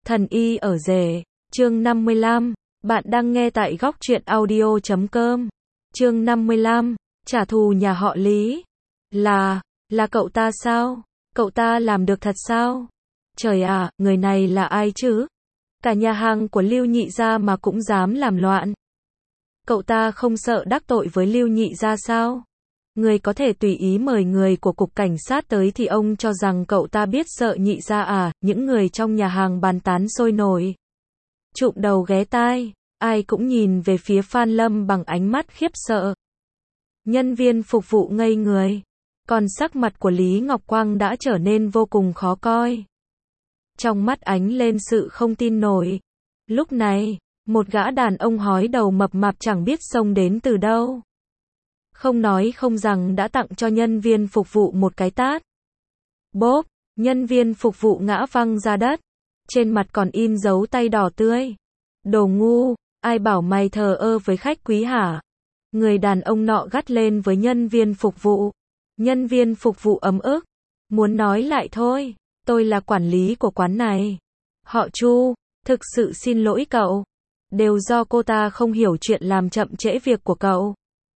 Thần y ở rể, chương 55, bạn đang nghe tại góc truyện audio.com. Chương 55, trả thù nhà họ Lý. Là cậu ta sao? Cậu ta làm được thật sao? Trời ạ, người này là ai chứ? Cả nhà hàng của Lưu Nhị gia mà cũng dám làm loạn. Cậu ta không sợ đắc tội với Lưu Nhị gia sao? Người có thể tùy ý mời người của cục cảnh sát tới thì ông cho rằng cậu ta biết sợ Nhị gia à? Những người trong nhà hàng bàn tán sôi nổi. Trụm đầu ghé tai, ai cũng nhìn về phía Phan Lâm bằng ánh mắt khiếp sợ. Nhân viên phục vụ ngây người, còn sắc mặt của Lý Ngọc Quang đã trở nên vô cùng khó coi. Trong mắt ánh lên sự không tin nổi. Lúc này, một gã đàn ông hói đầu mập mạp chẳng biết xông đến từ đâu. Không nói không rằng đã tặng cho nhân viên phục vụ một cái tát. Bốp, nhân viên phục vụ ngã văng ra đất. Trên mặt còn in dấu tay đỏ tươi. Đồ ngu, ai bảo mày thờ ơ với khách quý hả? Người đàn ông nọ gắt lên với nhân viên phục vụ. Nhân viên phục vụ ấm ức. Muốn nói lại thôi, tôi là quản lý của quán này. Họ Chu, thực sự xin lỗi cậu. Đều do cô ta không hiểu chuyện làm chậm trễ việc của cậu.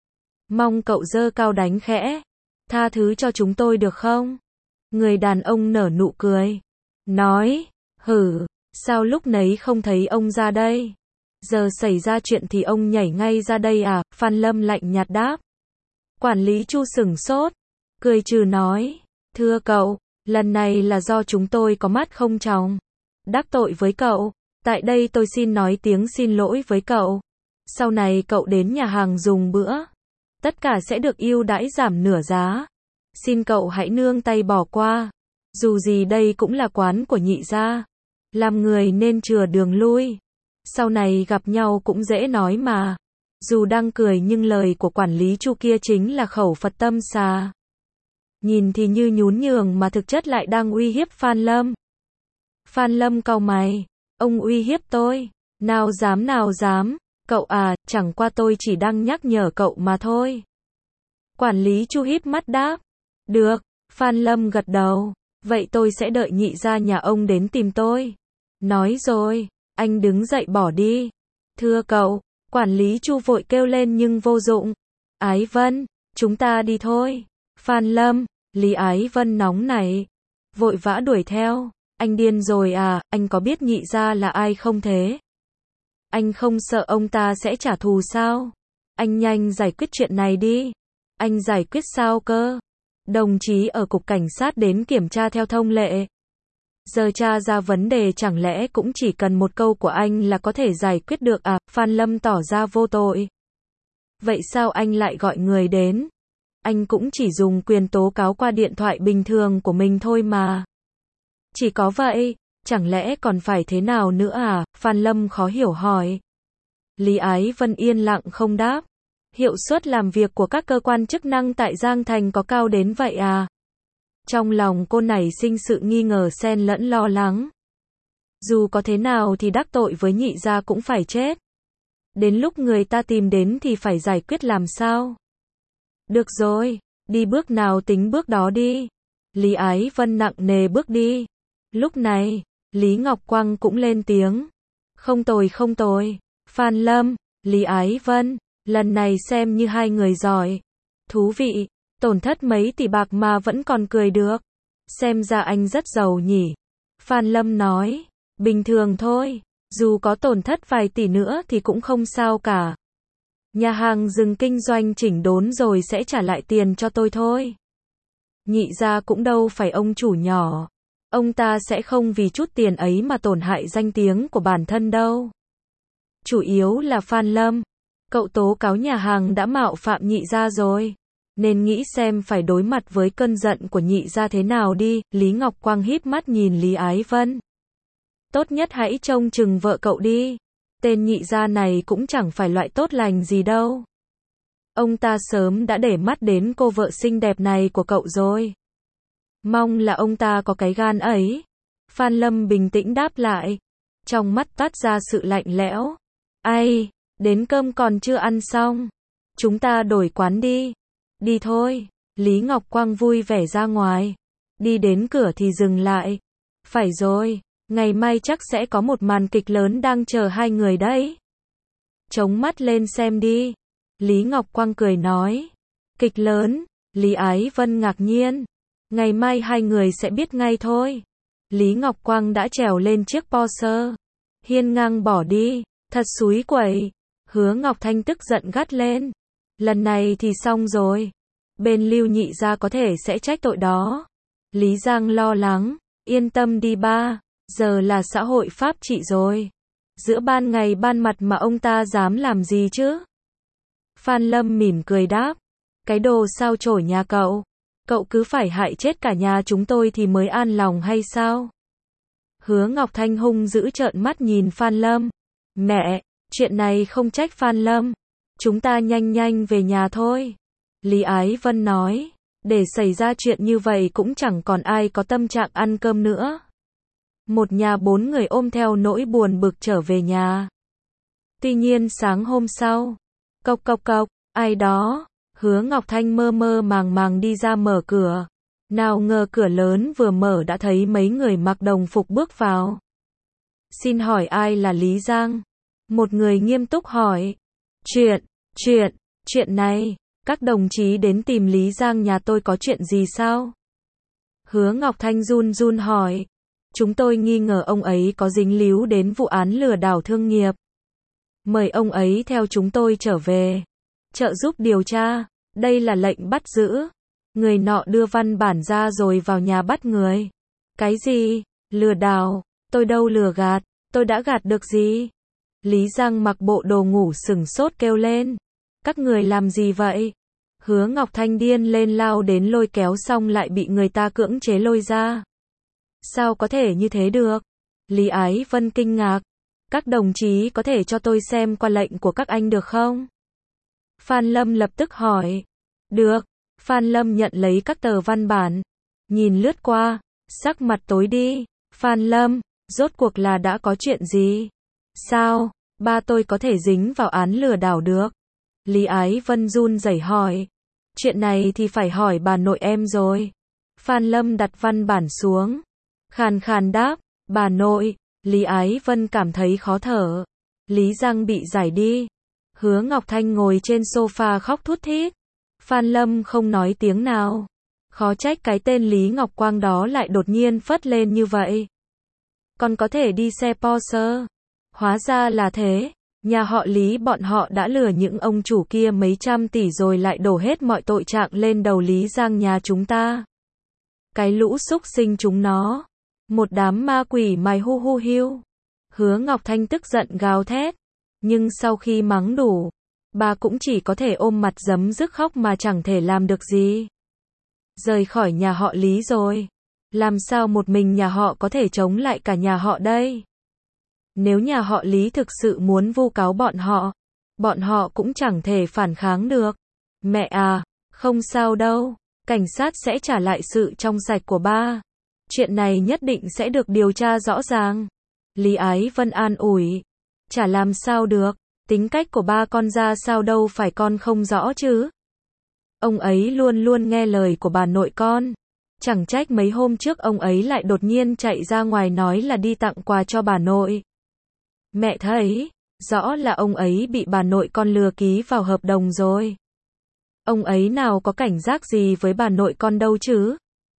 Mong cậu giơ cao đánh khẽ. Tha thứ cho chúng tôi được không? Người đàn ông nở nụ cười. Nói, hử, sao lúc nấy không thấy ông ra đây? Giờ xảy ra chuyện thì ông nhảy ngay ra đây à? Phan Lâm lạnh nhạt đáp. Quản lý Chu sửng sốt, cười trừ nói, thưa cậu, lần này là do chúng tôi có mắt không tròng, đắc tội với cậu. Tại đây tôi xin nói tiếng xin lỗi với cậu. Sau này cậu đến nhà hàng dùng bữa, tất cả sẽ được ưu đãi giảm nửa giá. Xin cậu hãy nương tay bỏ qua. Dù gì đây cũng là quán của Nhị gia. Làm người nên chừa đường lui. Sau này gặp nhau cũng dễ nói mà. Dù đang cười nhưng lời của quản lý Chu kia chính là khẩu Phật tâm xà. Nhìn thì như nhún nhường mà thực chất lại đang uy hiếp Phan Lâm. Phan Lâm cau mày. Ông uy hiếp tôi? Nào dám. Cậu à, chẳng qua tôi chỉ đang nhắc nhở cậu mà thôi. Quản lý Chu híp mắt đáp. Được, Phan Lâm gật đầu. Vậy tôi sẽ đợi Nhị gia nhà ông đến tìm tôi. Nói rồi, anh đứng dậy bỏ đi. Thưa cậu, quản lý Chu vội kêu lên nhưng vô dụng. Ái Vân, chúng ta đi thôi. Phan Lâm, Lý Ái Vân nóng nảy, vội vã đuổi theo. Anh điên rồi à, anh có biết Nhị gia là ai không thế? Anh không sợ ông ta sẽ trả thù sao? Anh nhanh giải quyết chuyện này đi. Anh giải quyết sao cơ? Đồng chí ở cục cảnh sát đến kiểm tra theo thông lệ. Giờ tra ra vấn đề chẳng lẽ cũng chỉ cần một câu của anh là có thể giải quyết được à? Phan Lâm tỏ ra vô tội. Vậy sao anh lại gọi người đến? Anh cũng chỉ dùng quyền tố cáo qua điện thoại bình thường của mình thôi mà. Chỉ có vậy, chẳng lẽ còn phải thế nào nữa à? Phan Lâm khó hiểu hỏi. Lý Ái Vân yên lặng không đáp. Hiệu suất làm việc của các cơ quan chức năng tại Giang Thành có cao đến vậy à? Trong lòng cô nảy sinh sự nghi ngờ xen lẫn lo lắng. Dù có thế nào thì đắc tội với Nhị gia cũng phải chết. Đến lúc người ta tìm đến thì phải giải quyết làm sao? Được rồi, đi bước nào tính bước đó đi. Lý Ái Vân nặng nề bước đi. Lúc này, Lý Ngọc Quang cũng lên tiếng. Không tồi. Phan Lâm, Lý Ái Vân, lần này xem như hai người giỏi. Thú vị, tổn thất mấy tỷ bạc mà vẫn còn cười được. Xem ra anh rất giàu nhỉ. Phan Lâm nói, bình thường thôi, dù có tổn thất vài tỷ nữa thì cũng không sao cả. Nhà hàng dừng kinh doanh chỉnh đốn rồi sẽ trả lại tiền cho tôi thôi. Nhị gia cũng đâu phải ông chủ nhỏ. Ông ta sẽ không vì chút tiền ấy mà tổn hại danh tiếng của bản thân đâu. Chủ yếu là Phan Lâm. Cậu tố cáo nhà hàng đã mạo phạm Nhị gia rồi. Nên nghĩ xem phải đối mặt với cơn giận của Nhị gia thế nào đi. Lý Ngọc Quang híp mắt nhìn Lý Ái Vân. Tốt nhất hãy trông chừng vợ cậu đi. Tên Nhị gia này cũng chẳng phải loại tốt lành gì đâu. Ông ta sớm đã để mắt đến cô vợ xinh đẹp này của cậu rồi. Mong là ông ta có cái gan ấy. Phan Lâm bình tĩnh đáp lại. Trong mắt toát ra sự lạnh lẽo. Ai, đến cơm còn chưa ăn xong. Chúng ta đổi quán đi. Đi thôi. Lý Ngọc Quang vui vẻ ra ngoài. Đi đến cửa thì dừng lại. Phải rồi, Ngày mai chắc sẽ có một màn kịch lớn đang chờ hai người đấy. Chống mắt lên xem đi. Lý Ngọc Quang cười nói. Kịch lớn, Lý Ái Vân ngạc nhiên. Ngày mai hai người sẽ biết ngay thôi. Lý Ngọc Quang đã trèo lên chiếc Porsche, hiên ngang bỏ đi, thật xúi quẩy. Hứa Ngọc Thanh tức giận gắt lên. Lần này thì xong rồi. Bên Lưu Nhị gia có thể sẽ trách tội đó. Lý Giang lo lắng. Yên tâm đi ba, giờ là xã hội pháp trị rồi. Giữa ban ngày ban mặt mà ông ta dám làm gì chứ? Phan Lâm mỉm cười đáp. Cái đồ sao chổi nhà cậu. Cậu cứ phải hại chết cả nhà chúng tôi thì mới an lòng hay sao? Hứa Ngọc Thanh hung dữ trợn mắt nhìn Phan Lâm. Mẹ, chuyện này không trách Phan Lâm. Chúng ta nhanh nhanh về nhà thôi. Lý Ái Vân nói. Để xảy ra chuyện như vậy cũng chẳng còn ai có tâm trạng ăn cơm nữa. Một nhà 4 người ôm theo nỗi buồn bực trở về nhà. Tuy nhiên sáng hôm sau, cộc cộc cộc, ai đó, Hứa Ngọc Thanh mơ mơ màng màng đi ra mở cửa. Nào ngờ cửa lớn vừa mở đã thấy mấy người mặc đồng phục bước vào. Xin hỏi ai là Lý Giang? Một người nghiêm túc hỏi. Chuyện này, các đồng chí đến tìm Lý Giang nhà tôi có chuyện gì sao? Hứa Ngọc Thanh run run hỏi. Chúng tôi nghi ngờ ông ấy có dính líu đến vụ án lừa đảo thương nghiệp. Mời ông ấy theo chúng tôi trở về. Trợ giúp điều tra. Đây là lệnh bắt giữ. Người nọ đưa văn bản ra rồi vào nhà bắt người. Cái gì? Lừa đảo? Tôi đâu lừa gạt. Tôi đã gạt được gì? Lý Giang mặc bộ đồ ngủ sửng sốt kêu lên. Các người làm gì vậy? Hứa Ngọc Thanh điên lên lao đến lôi kéo xong lại bị người ta cưỡng chế lôi ra. Sao có thể như thế được? Lý Ái Vân kinh ngạc. Các đồng chí có thể cho tôi xem qua lệnh của các anh được không? Phan Lâm lập tức hỏi. Được. Phan Lâm nhận lấy các tờ văn bản. Nhìn lướt qua, sắc mặt tối đi. Phan Lâm, rốt cuộc là đã có chuyện gì? Sao, ba tôi có thể dính vào án lừa đảo được? Lý Ái Vân run rẩy hỏi. Chuyện này thì phải hỏi bà nội em rồi. Phan Lâm đặt văn bản xuống. Khàn khàn đáp, bà nội. Lý Ái Vân cảm thấy khó thở. Lý Giang bị giải đi. Hứa Ngọc Thanh ngồi trên sofa khóc thút thít. Phan Lâm không nói tiếng nào. Khó trách cái tên Lý Ngọc Quang đó lại đột nhiên phất lên như vậy. Còn có thể đi xe Porsche. Hóa ra là thế. Nhà họ Lý bọn họ đã lừa những ông chủ kia mấy trăm tỷ rồi lại đổ hết mọi tội trạng lên đầu Lý Giang nhà chúng ta. Cái lũ súc sinh chúng nó. Một đám ma quỷ mày hu hu hiu. Hứa Ngọc Thanh tức giận gào thét. Nhưng sau khi mắng đủ, bà cũng chỉ có thể ôm mặt giấm dứt khóc mà chẳng thể làm được gì. Rời khỏi nhà họ Lý rồi. Làm sao một mình nhà họ có thể chống lại cả nhà họ đây? Nếu nhà họ Lý thực sự muốn vu cáo bọn họ cũng chẳng thể phản kháng được. Mẹ à, không sao đâu. Cảnh sát sẽ trả lại sự trong sạch của ba. Chuyện này nhất định sẽ được điều tra rõ ràng. Lý Ái Vân an ủi. Chả làm sao được. Tính cách của ba con ra sao đâu phải con không rõ chứ. Ông ấy luôn luôn nghe lời của bà nội con. Chẳng trách mấy hôm trước ông ấy lại đột nhiên chạy ra ngoài nói là đi tặng quà cho bà nội. Mẹ thấy, rõ là ông ấy bị bà nội con lừa ký vào hợp đồng rồi. Ông ấy nào có cảnh giác gì với bà nội con đâu chứ.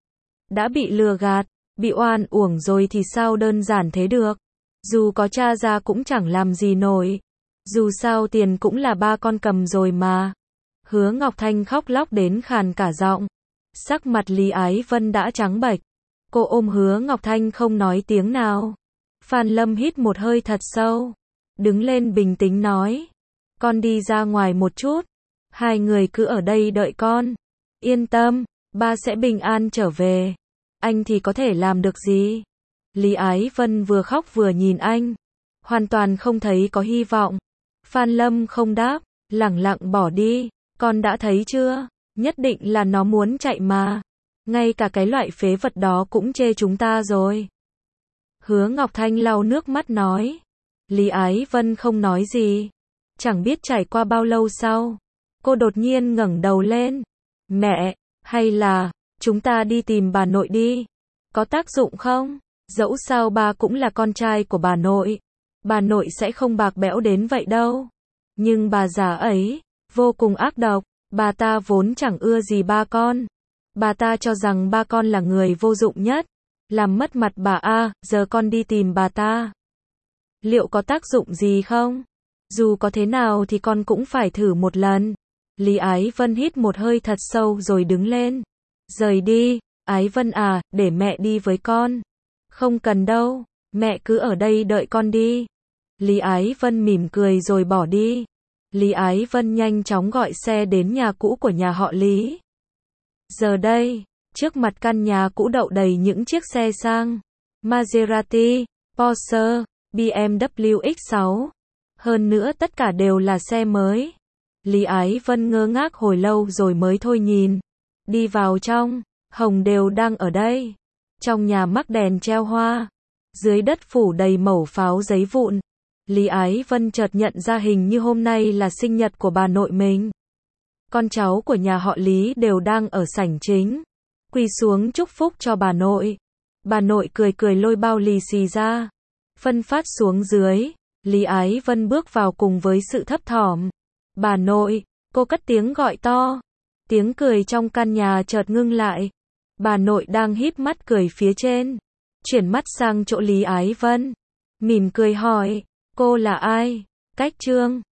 Đã bị lừa gạt, bị oan uổng rồi thì sao đơn giản thế được. Dù có tra ra cũng chẳng làm gì nổi. Dù sao tiền cũng là ba con cầm rồi mà. Hứa Ngọc Thanh khóc lóc đến khàn cả giọng. Sắc mặt Lý Ái Vân đã trắng bệch. Cô ôm Hứa Ngọc Thanh không nói tiếng nào. Phan Lâm hít một hơi thật sâu. Đứng lên bình tĩnh nói. Con đi ra ngoài một chút. Hai người cứ ở đây đợi con. Yên tâm, ba sẽ bình an trở về. Anh thì có thể làm được gì? Lý Ái Vân vừa khóc vừa nhìn anh. Hoàn toàn không thấy có hy vọng. Phan Lâm không đáp, lẳng lặng bỏ đi. Con đã thấy chưa? Nhất định là nó muốn chạy mà. Ngay cả cái loại phế vật đó cũng chê chúng ta rồi. Hứa Ngọc Thanh lau nước mắt nói. Lý Ái Vân không nói gì. Chẳng biết trải qua bao lâu sau. Cô đột nhiên ngẩng đầu lên. Mẹ, hay là chúng ta đi tìm bà nội đi. Có tác dụng không? Dẫu sao ba cũng là con trai của bà nội sẽ không bạc bẽo đến vậy đâu. Nhưng bà già ấy, vô cùng ác độc, bà ta vốn chẳng ưa gì ba con. Bà ta cho rằng ba con là người vô dụng nhất, làm mất mặt bà giờ con đi tìm bà ta. Liệu có tác dụng gì không? Dù có thế nào thì con cũng phải thử một lần. Lý Ái Vân hít một hơi thật sâu rồi đứng lên. Rời đi, Ái Vân à, để mẹ đi với con. Không cần đâu, mẹ cứ ở đây đợi con đi. Lý Ái Vân mỉm cười rồi bỏ đi. Lý Ái Vân nhanh chóng gọi xe đến nhà cũ của nhà họ Lý. Giờ đây, trước mặt căn nhà cũ đậu đầy những chiếc xe sang. Maserati, Porsche, BMW X6. Hơn nữa tất cả đều là xe mới. Lý Ái Vân ngơ ngác hồi lâu rồi mới thôi nhìn. Đi vào trong, Hồng đều đang ở đây. Trong nhà mắc đèn treo hoa. Dưới đất phủ đầy mẩu pháo giấy vụn. Lý Ái Vân chợt nhận ra hình như hôm nay là sinh nhật của bà nội mình. Con cháu của nhà họ Lý đều đang ở sảnh chính. Quỳ xuống chúc phúc cho bà nội. Bà nội cười cười lôi bao lì xì ra. Phân phát xuống dưới. Lý Ái Vân bước vào cùng với sự thấp thỏm. Bà nội, cô cất tiếng gọi to. Tiếng cười trong căn nhà chợt ngưng lại. Bà nội đang híp mắt cười phía trên. Chuyển mắt sang chỗ Lý Ái Vân. Mỉm cười hỏi, cô là ai? Cách Trương.